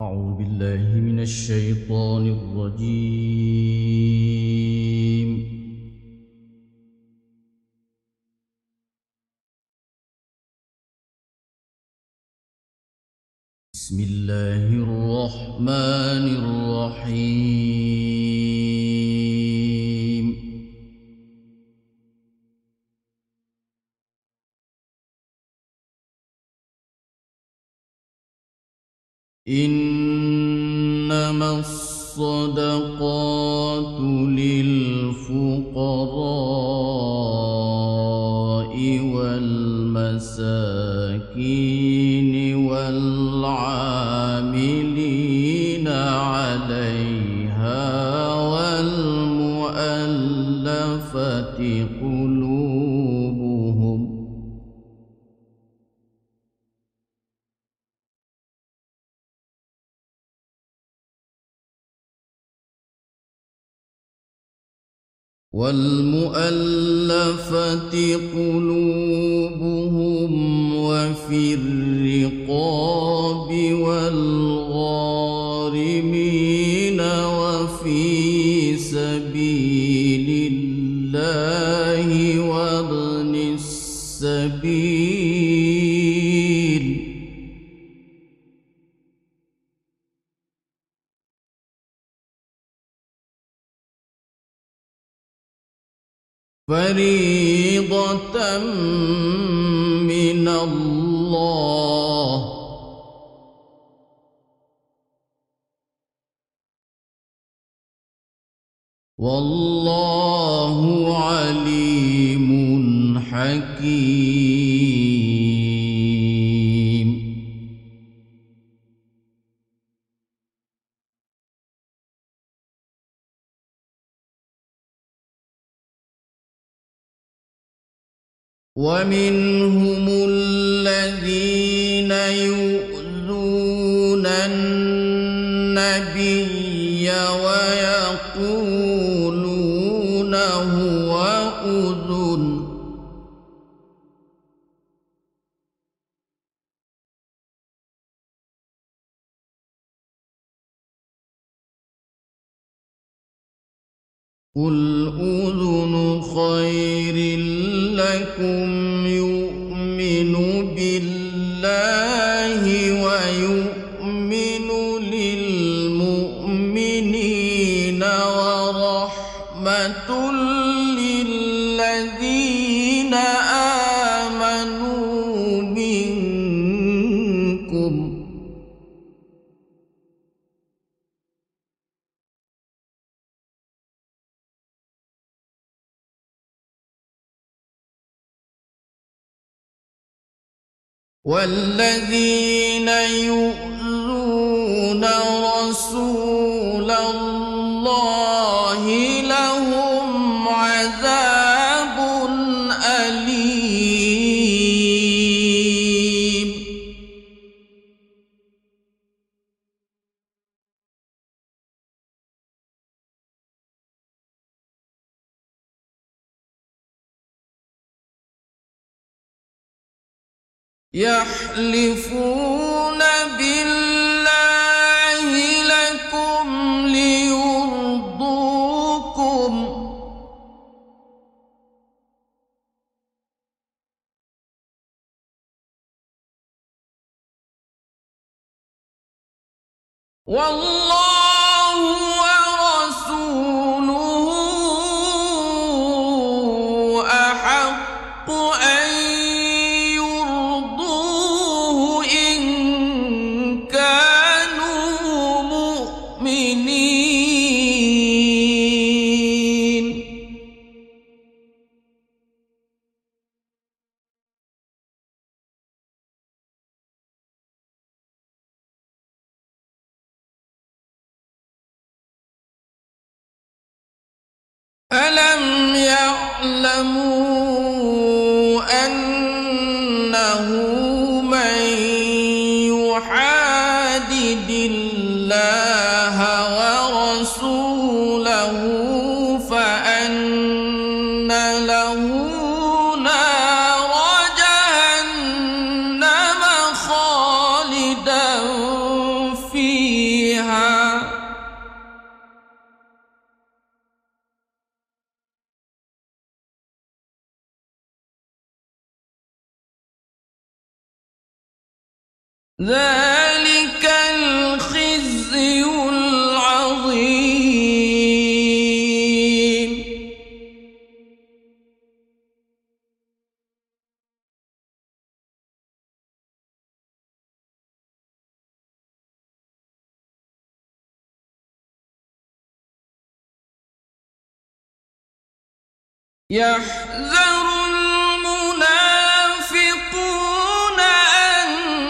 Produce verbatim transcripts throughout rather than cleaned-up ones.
أعوذ بالله من الشيطان الرجيم. بسم الله الرحمن الرحيم. إنما الصدقات للفقراء والمساكين والعاملين عليها والمؤلفة قلوبهم والمؤلفة قلوبهم وفي الرقاب والغارمين وفي سبيل الله وابن السبيل فريضة من الله والله عليم حكيم. ومنهم الذين يؤذون النبي ويقولون هو أذن قل أذن خير لكم يؤمن بالله ويؤمن للمؤمنين ورحمة للذين آمنوا منكم والذين يؤذون رسول الله لهم عذاب أليم. يحلفون بالله لكم ليرضوكم والله ورسوله أحق أن ألم يعلموا أنه من يحادد الله ورسوله فأن له نار جهنم خالدا فيها ذلك الخزي العظيم. يحذر المنافقون أن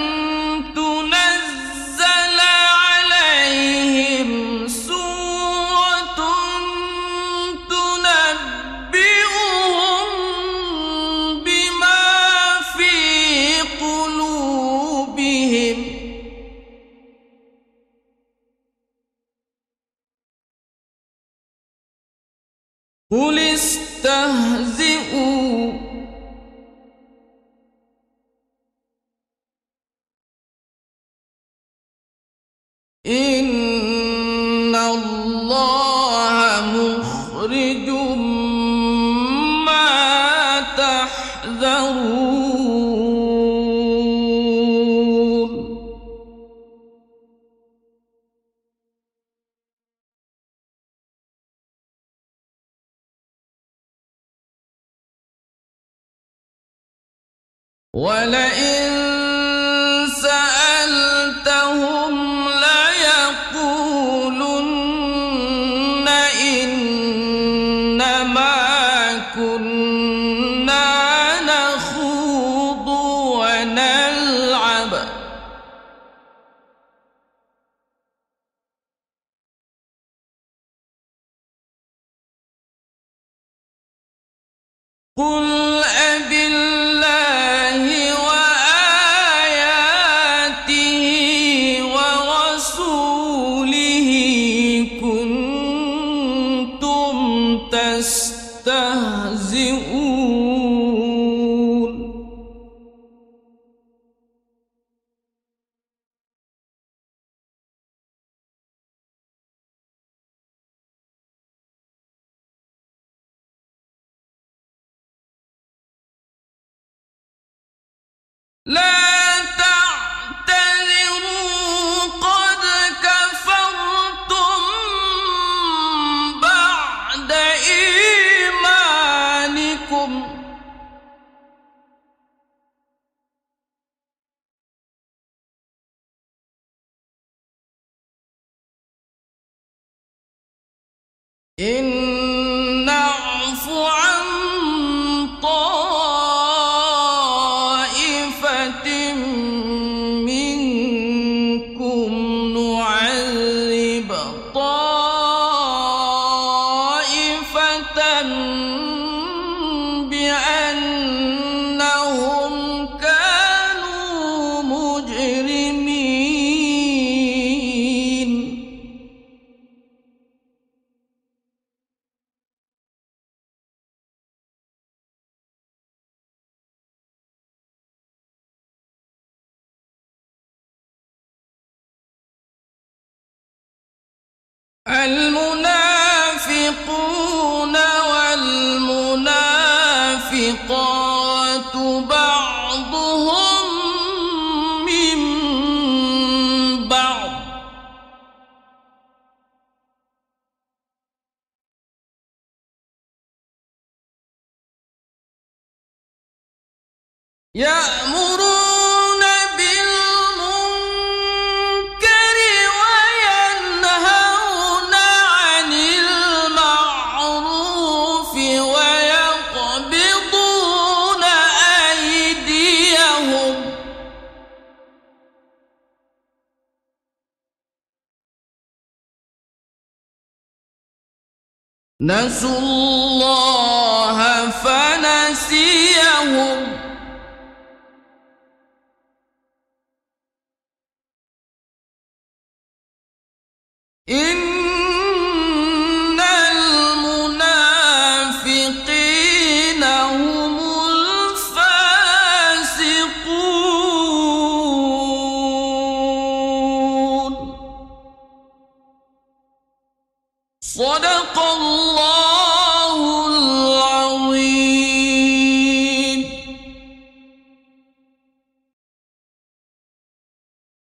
تنزل عليهم سورة تنبئهم بما في قلوبهم. قل استهزئوا إن الله مخرج ما تحذرون. ولئن سألتهم ليقولن إنما كنا نخوض ونلعب قل أبالله وآياته ورسوله كنتم تستهزئون. لا تعتذروا قد كفرتم بعد إيمانكم إن نعف عن طائفة منكم نعذب طائفة بأنهم كانوا مجرمين. المنافقون والمنافقات بعضهم من بعض يأمرون بالمنكر وينهون عن المعروف ويقبضون أيديهم نسوا الله فنسيهم إن المنافقين هم الفاسقون. صدق الله